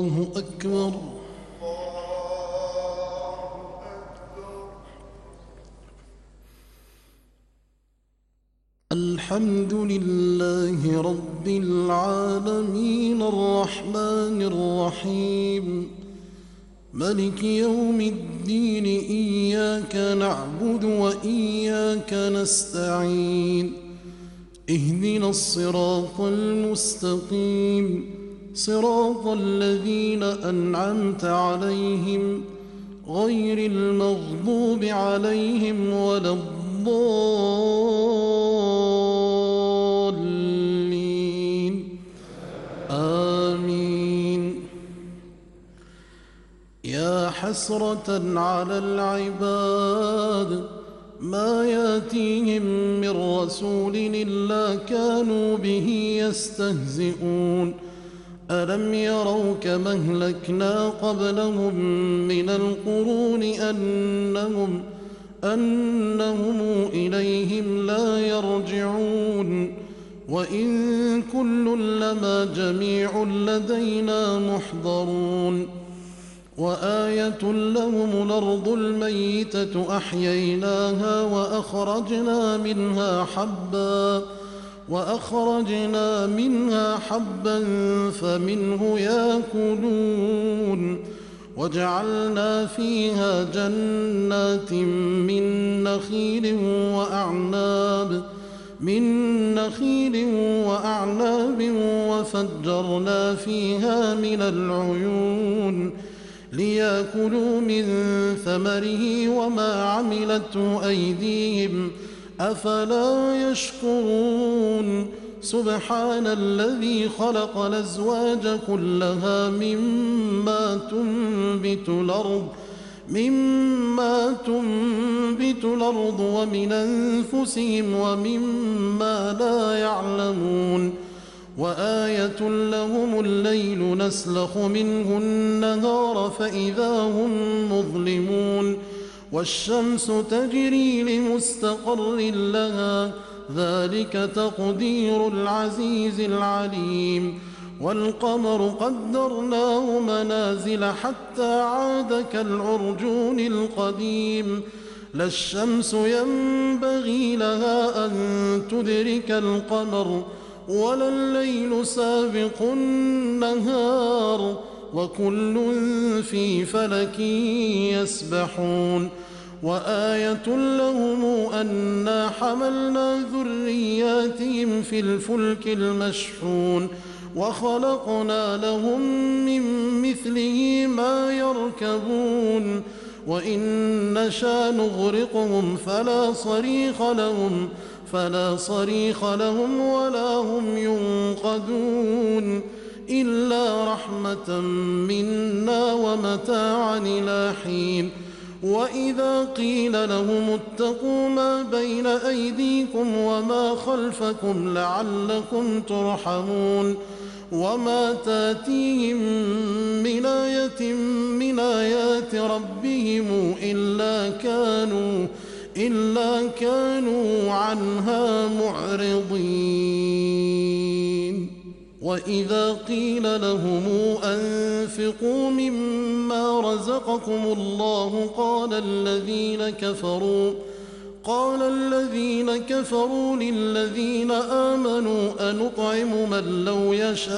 الله أكبر. الحمد لله رب العالمين الرحمن الرحيم ملك يوم الدين إياك نعبد وإياك نستعين اهدنا الصراط المستقيم صراط الذين أنعمت عليهم غير المغضوب عليهم ولا الضالين آمين. يا حسرة على العباد ما ياتيهم من رسول إلا كانوا به يستهزئون ألم يروا كما أهلكنا قبلهم من القرون أنهم إليهم لا يرجعون وإن كل لما جميع لدينا محضرون. وآية لهم الأرض الميتة أحييناها وأخرجنا منها حبا فمنه يأكلون وجعلنا فيها جنات من نخيل وأعناب وفجرنا فيها من العيون ليأكلوا من ثمره وما عملته أيديهم أفلا يشكرون. سبحان الذي خلق الأزواج كلها مما تنبت الأرض ومن أنفسهم ومما لا يعلمون. وآية لهم الليل نسلخ منه النهار فإذا هم مظلمون والشمس تجري لمستقر لها ذلك تقدير العزيز العليم. والقمر قدرناه منازل حتى عاد كالعرجون القديم لا الشمس ينبغي لها أن تدرك القمر ولا الليل سابق النهار وكل في فلك يسبحون. وآية لهم أنا حملنا ذرياتهم في الفلك المشحون وخلقنا لهم من مثله ما يركبون وإن نشأ نغرقهم فلا صريخ لهم ولا هم ينقذون إلا رحمة منا ومتاعا إلى حين. وإذا قيل لهم اتقوا ما بين أيديكم وما خلفكم لعلكم ترحمون وما تاتيهم من آية من آيات ربهم إلا كانوا عنها معرضين. وإذا قيل لهم أنفقوا مما رزقكم الله قال الذين كفروا للذين آمنوا أنطعم من لو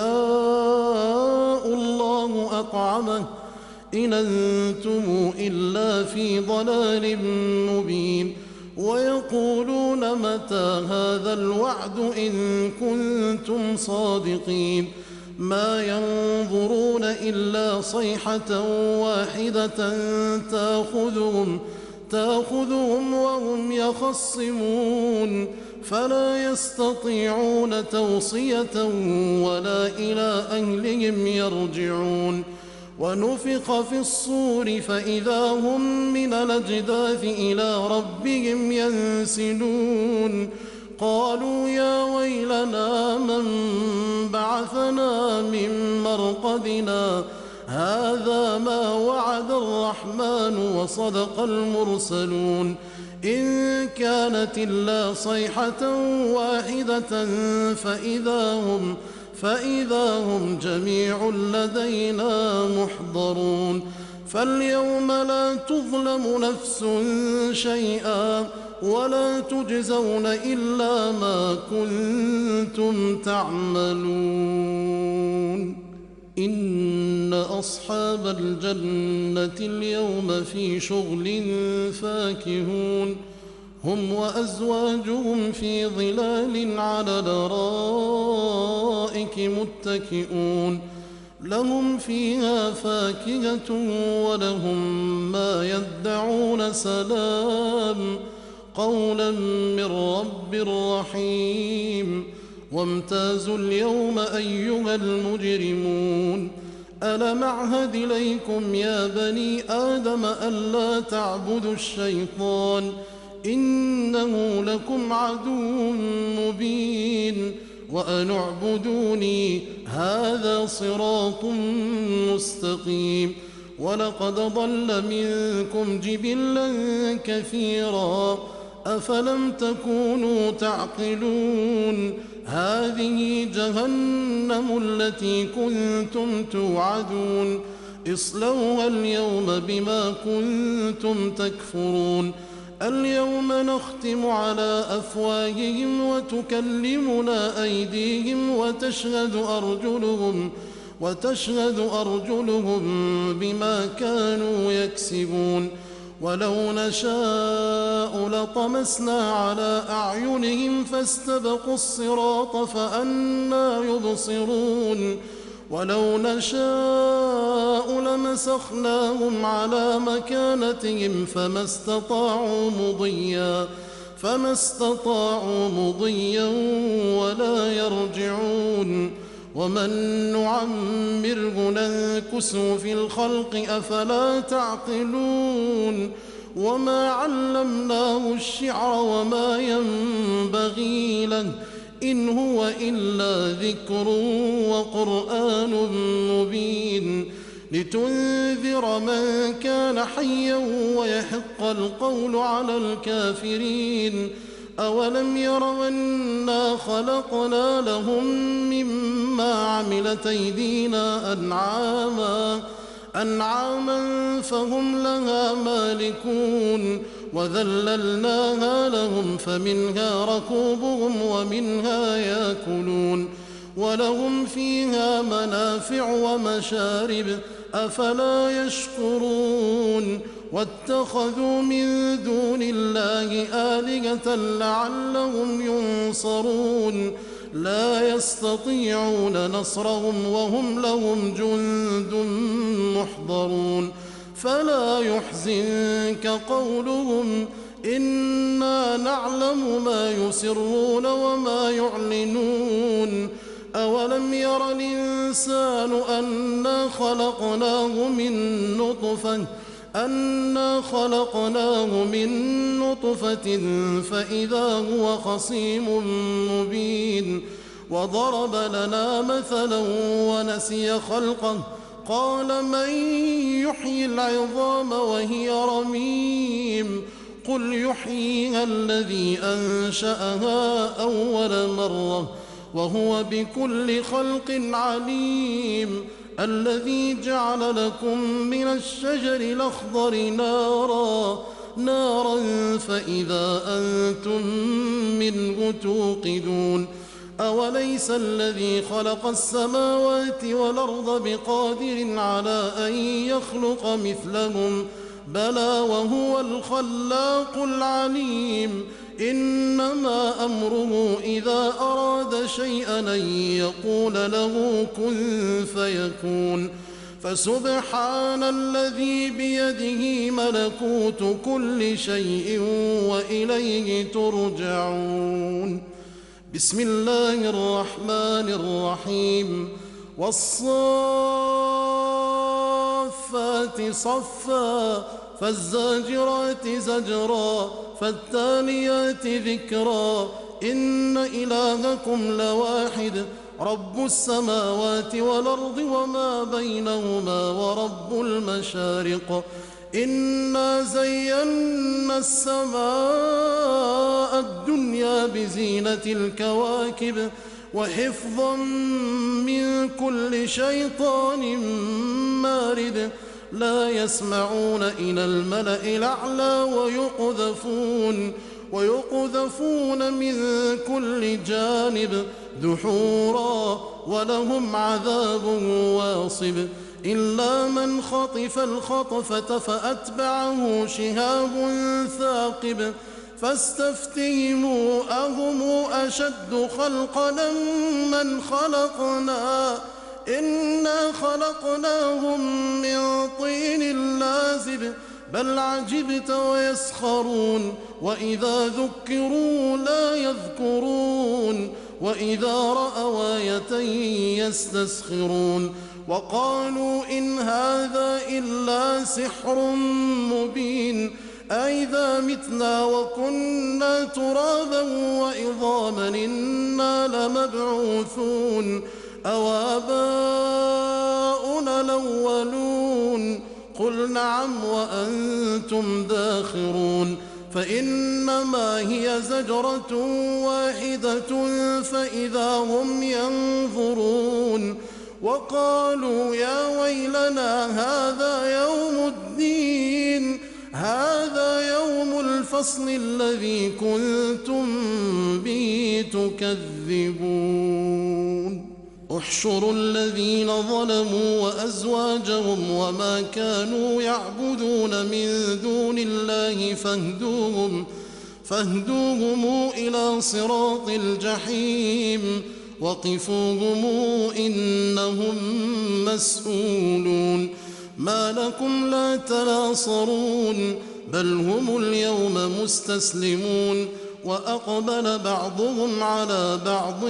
يشاء الله أطعمه إن أنتم إلا في ضلال مبين. ويقولون متى هذا الوعد إن كنتم صادقين ما ينظرون إلا صيحة واحدة تأخذهم وهم يخصمون فلا يستطيعون توصية ولا إلى أهلهم يرجعون. ونفخ في الصور فإذا هم من الأجداث إلى ربهم ينسلون قالوا يا ويلنا من بعثنا من مرقدنا هذا ما وعد الرحمن وصدق المرسلون إن كانت إلا صيحة واحدة فإذا هم جميع لدينا محضرون فاليوم لا تظلم نفس شيئا ولا تجزون إلا ما كنتم تعملون إن أصحاب الجنة اليوم في شغل فاكهون هم وأزواجهم في ظلال على الأرائك متكئون لهم فيها فاكهة ولهم ما يدعون سلام قولا من رب رحيم وامتازوا اليوم أيها المجرمون ألم أعهد إليكم يا بني آدم ألا تعبدوا الشيطان إنه لكم عدو مبين وأن اعبدوني هذا صراط مستقيم ولقد ضل منكم جبلا كثيرا أفلم تكونوا تعقلون هذه جهنم التي كنتم توعدون اصلوها اليوم بما كنتم تكفرون اليوم نختم على أفواههم وتكلمنا أيديهم وتشهد أرجلهم بما كانوا يكسبون ولو نشاء لطمسنا على أعينهم فاستبقوا الصراط فأنى يبصرون ولو نشاء لمسخناهم على مكانتهم فما استطاعوا مضيا ولا يرجعون ومن نعمره ننكسه في الخلق أفلا تعقلون وما علمناه الشعر وما ينبغي له إن هو إلا ذكر وقرآن مبين لتنذر من كان حيا ويحق القول على الكافرين أولم يروا أنا خلقنا لهم مما عملت أيدينا أنعاما فهم لها مالكون وذللناها لهم فمنها ركوبهم ومنها يأكلون ولهم فيها منافع ومشارب أفلا يشكرون واتخذوا من دون الله آلهة لعلهم ينصرون لا يستطيعون نصرهم وهم لهم جند محضرون فلا يحزنك قولهم إنا نعلم ما يسرون وما يعلنون أولم ير الإنسان أنا خلقناه من نطفة فإذا هو خصيم مبين وضرب لنا مثلا ونسي خلقه قال من يحيي العظام وهي رميم قل يحييها الذي أنشأها أول مرة وهو بكل خلق عليم الذي جعل لكم من الشجر الأخضر نارا فإذا أنتم منه توقدون أوليس الذي خلق السماوات والأرض بقادر على أن يخلق مثلهم بلى وهو الخلاق العليم إنما أمره إذا أراد شيئا أن يقول له كن فيكون فسبحان الذي بيده ملكوت كل شيء وإليه ترجعون بسم الله الرحمن الرحيم والصافات صفا فالزاجرات زجرا فالتاليات ذكرا إن إلهكم لواحد رب السماوات والأرض وما بينهما ورب المشارق إنا زينا السماء الدنيا بزينة الكواكب وحفظا من كل شيطان مارد لا يسمعون إلى الملأ الأعلى ويقذفون من كل جانب دحورا ولهم عذاب واصب إلا من خطف الخطفة فأتبعه شهاب ثاقب فاستفتهموا أهم أشد خلقا من خلقنا إنا خلقناهم من طين لازب بل عجبت ويسخرون وإذا ذكروا لا يذكرون وإذا رأوا آية يستسخرون وقالوا إن هذا إلا سحر مبين أئذا متنا وكنا ترابا وعظاما إنا لمبعوثون أو آباؤنا الأولون قل نعم وأنتم داخرون فإنما هي زجرة واحدة فإذا هم ينظرون وقالوا يا ويلنا هذا يوم الدين هذا يوم الفصل الذي كنتم به تكذبون احشروا الذين ظلموا وأزواجهم وما كانوا يعبدون من دون الله فاهدوهم إلى صراط الجحيم وقفوهم إنهم مسؤولون ما لكم لا تناصرون بل هم اليوم مستسلمون وأقبل بعضهم على بعض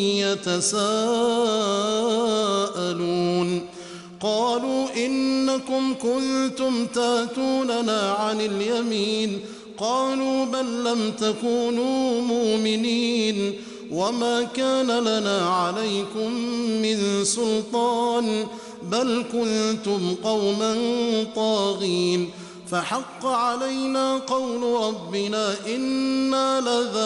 يتساءلون قالوا إنكم كنتم تاتوننا عن اليمين قالوا بل لم تكونوا مؤمنين وما كان لنا عليكم من سلطان بل كنتم قوما طاغين فحق علينا قول ربنا إنا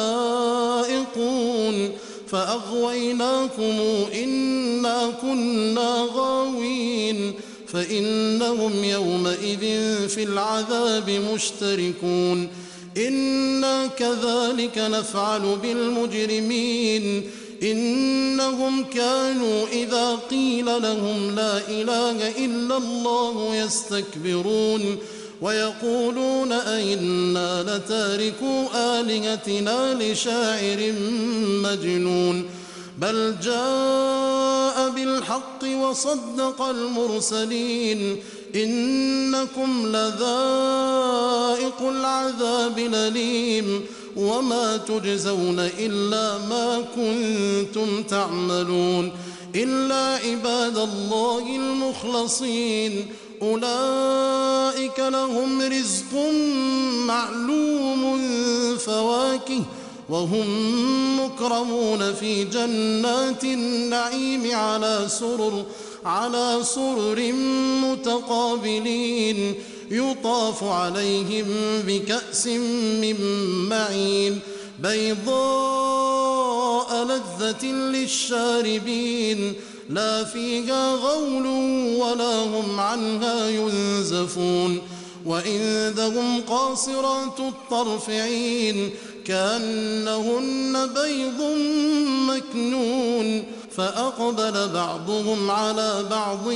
لذائقون فأغويناكم إنا كنا غاوين فإنهم يومئذ في العذاب مشتركون إنا كذلك نفعل بالمجرمين إنهم كانوا إذا قيل لهم لا إله إلا الله يستكبرون ويقولون أئنا لتاركو آلهتنا لشاعر مجنون بل جاء بالحق وصدق المرسلين إنكم لذائق العذاب الأليم وما تجزون إلا ما كنتم تعملون إلا عباد الله المخلصين أولئك لهم رزق معلوم فواكه وهم مكرمون في جنات النعيم على سرر متقابلين يطاف عليهم بكأس من معين بيضاء لذة للشاربين لا فيها غول ولا هم عنها ينزفون وعندهم قاصرات الطرف عين كأنهن بيض مكنون فأقبل بعضهم على بعض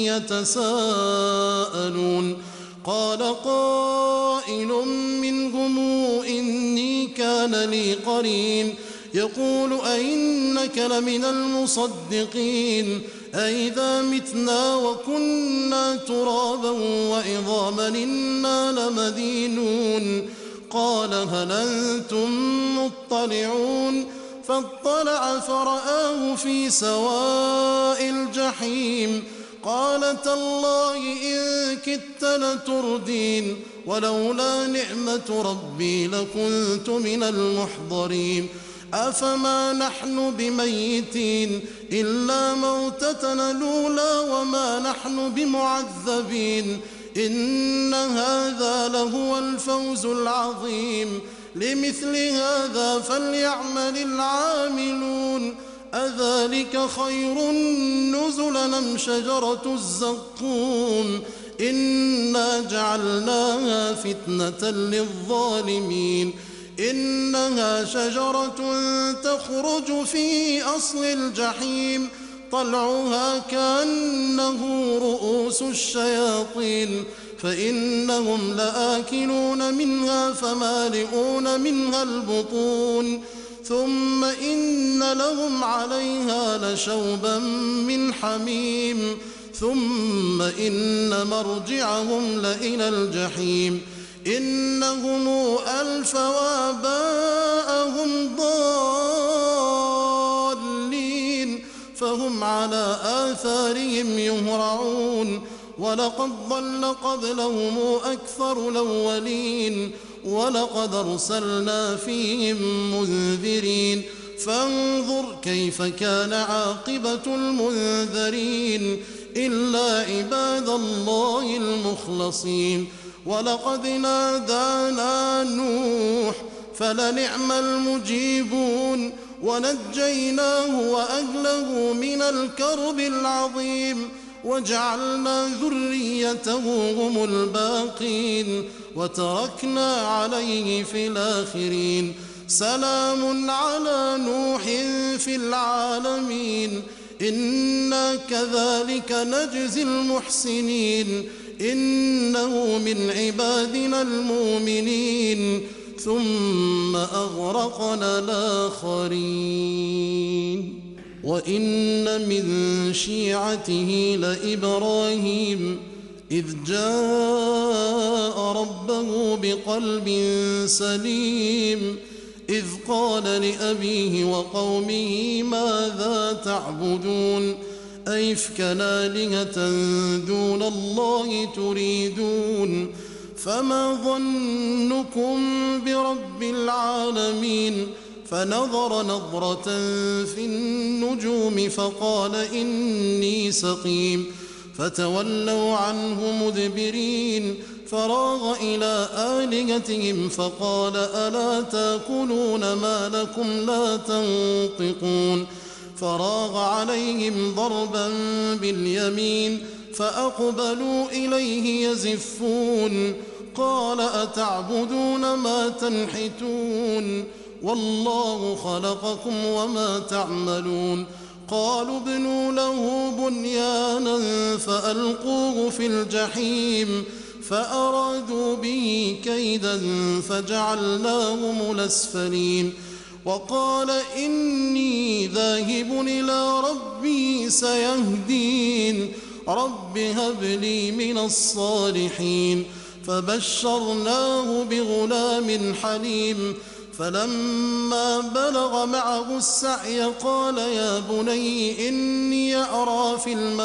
يتساءلون قال قائل منهم إني كان لي قرين يقول أئنك لمن المصدقين أئذا متنا وكنا ترابا وعظاما إنا لمدينون قال هل أنتم مطلعون فاطلع فرآه في سواء الجحيم قال تالله إن كدت لتردين ولولا نعمة ربي لكنت من المحضرين أفما نحن بميتين إلا موتتنا الأولى وما نحن بمعذبين إن هذا لهو الفوز العظيم لمثل هذا فليعمل العاملون أذلك خير نزلا أم شجرة الزقوم إنا جعلناها فتنة للظالمين إنها شجرة تخرج في أصل الجحيم طلعها كأنه رؤوس الشياطين فإنهم لآكلون منها فمالئون منها البطون ثم إن لهم عليها لشوبا من حميم ثم إن مرجعهم لإلى الجحيم إنهم ألفوا آباءهم ضالين فهم على آثارهم يهرعون ولقد ضل قبلهم أكثر الأولين ولقد أرسلنا فيهم منذرين فانظر كيف كان عاقبة المنذرين إلا عباد الله المخلصين ولقد نادانا نوح فلنعم المجيبون ونجيناه وأهله من الكرب العظيم وجعلنا ذريته هم الباقين وتركنا عليه في الآخرين سلام على نوح في العالمين إنا كذلك نجزي المحسنين إنه من عبادنا المؤمنين ثم أغرقنا الآخرين وإن من شيعته لإبراهيم إذ جاء ربه بقلب سليم إذ قال لأبيه وقومه ماذا تعبدون أئفكا آلهة دون الله تريدون فما ظنكم برب العالمين فنظر نظرة في النجوم فقال إني سقيم فتولوا عنه مدبرين فراغ إلى آلهتهم فقال ألا تأكلون ما لكم لا تنطقون فراغ عليهم ضربا باليمين فأقبلوا إليه يزفون قال أتعبدون ما تنحتون والله خلقكم وما تعملون قالوا ابنوا له بنيانا فألقوه في الجحيم فأرادوا به كيدا فجعلناهم الأسفلين وقال إني ذاهب إلى ربي سيهدين رب هب لي من الصالحين فبشرناه بغلام حليم فلما بلغ معه السعي قال يا بني إني أرى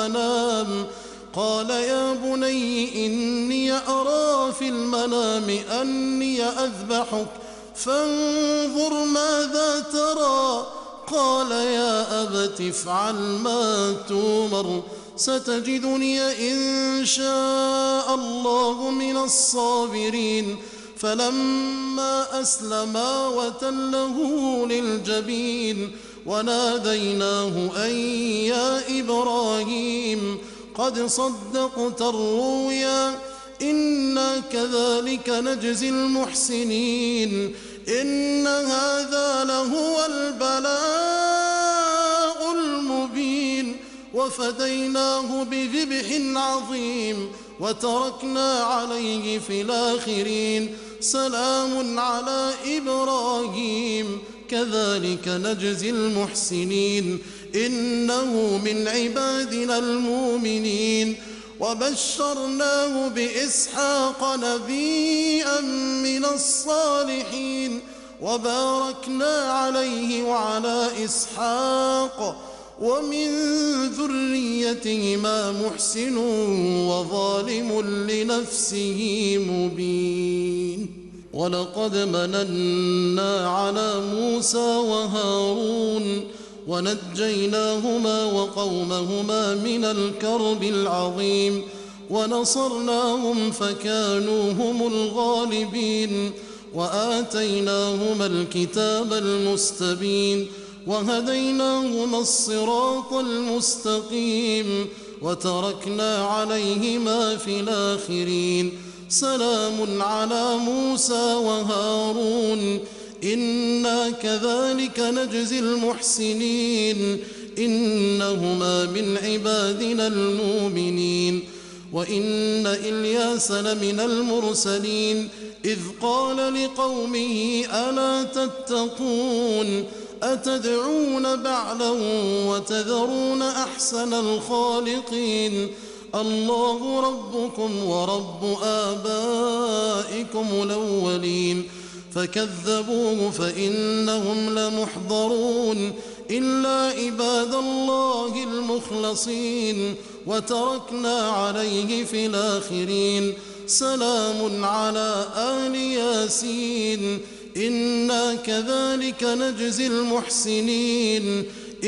في المنام أني أذبحك فانظر ماذا ترى قال يا أبت افعل ما تؤمر ستجدني إن شاء الله من الصابرين فلما أسلما وتله للجبين وناديناه أن يا إبراهيم قد صدقت الرؤيا إنا كذلك نجزي المحسنين إن هذا لهو البلاء المبين وفديناه بذبح عظيم وتركنا عليه في الآخرين سلام على إبراهيم كذلك نجزي المحسنين إنه من عبادنا المؤمنين وبشرناه بإسحاق نبيا من الصالحين وباركنا عليه وعلى إسحاق ومن ذريتهما محسن وظالم لنفسه مبين ولقد مننا على موسى وهارون ونجيناهما وقومهما من الكرب العظيم ونصرناهم فكانوا هم الغالبين وآتيناهما الكتاب المستبين وهديناهما الصراط المستقيم وتركنا عليهما في الآخرين سلام على موسى وهارون إنا كذلك نجزي المحسنين إنهما من عبادنا المؤمنين وإن إلياس لمن المرسلين إذ قال لقومه ألا تتقون أتدعون بعلا وتذرون أحسن الخالقين الله ربكم ورب آبائكم الأولين فكذبوه فإنهم لمحضرون إلا عباد الله المخلصين وتركنا عليه في الآخرين سلام على آل ياسين إنا كذلك نجزي المحسنين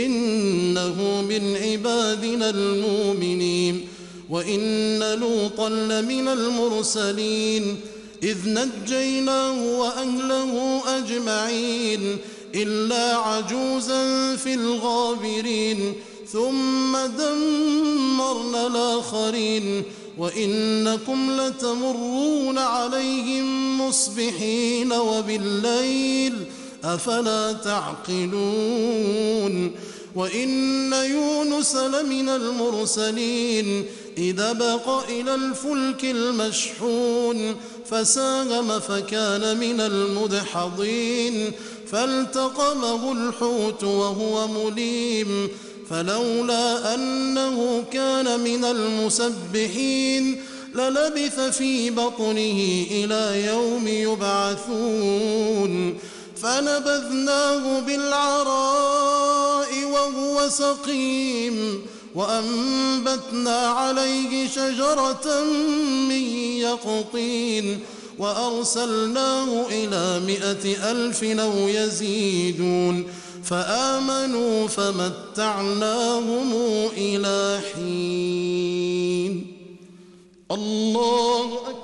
إنه من عبادنا المؤمنين وإن لوطا لمن المرسلين إذ نجيناه وأهله أجمعين إلا عجوزا في الغابرين ثم دمرنا الآخرين وإنكم لتمرون عليهم مصبحين وبالليل أفلا تعقلون وإن يونس لمن المرسلين إذا بق إلى الفلك المشحون فساهم فكان من المدحضين فالتقمه الحوت وهو مليم فلولا أنه كان من المسبحين للبث في بطنه إلى يوم يبعثون فنبذناه بالعراء وهو سقيم وأنبتنا عليه شجرة من يقطين وأرسلناه إلى 100,000 أو يزيدون فآمنوا فمتعناهم إلى حين الله أكبر.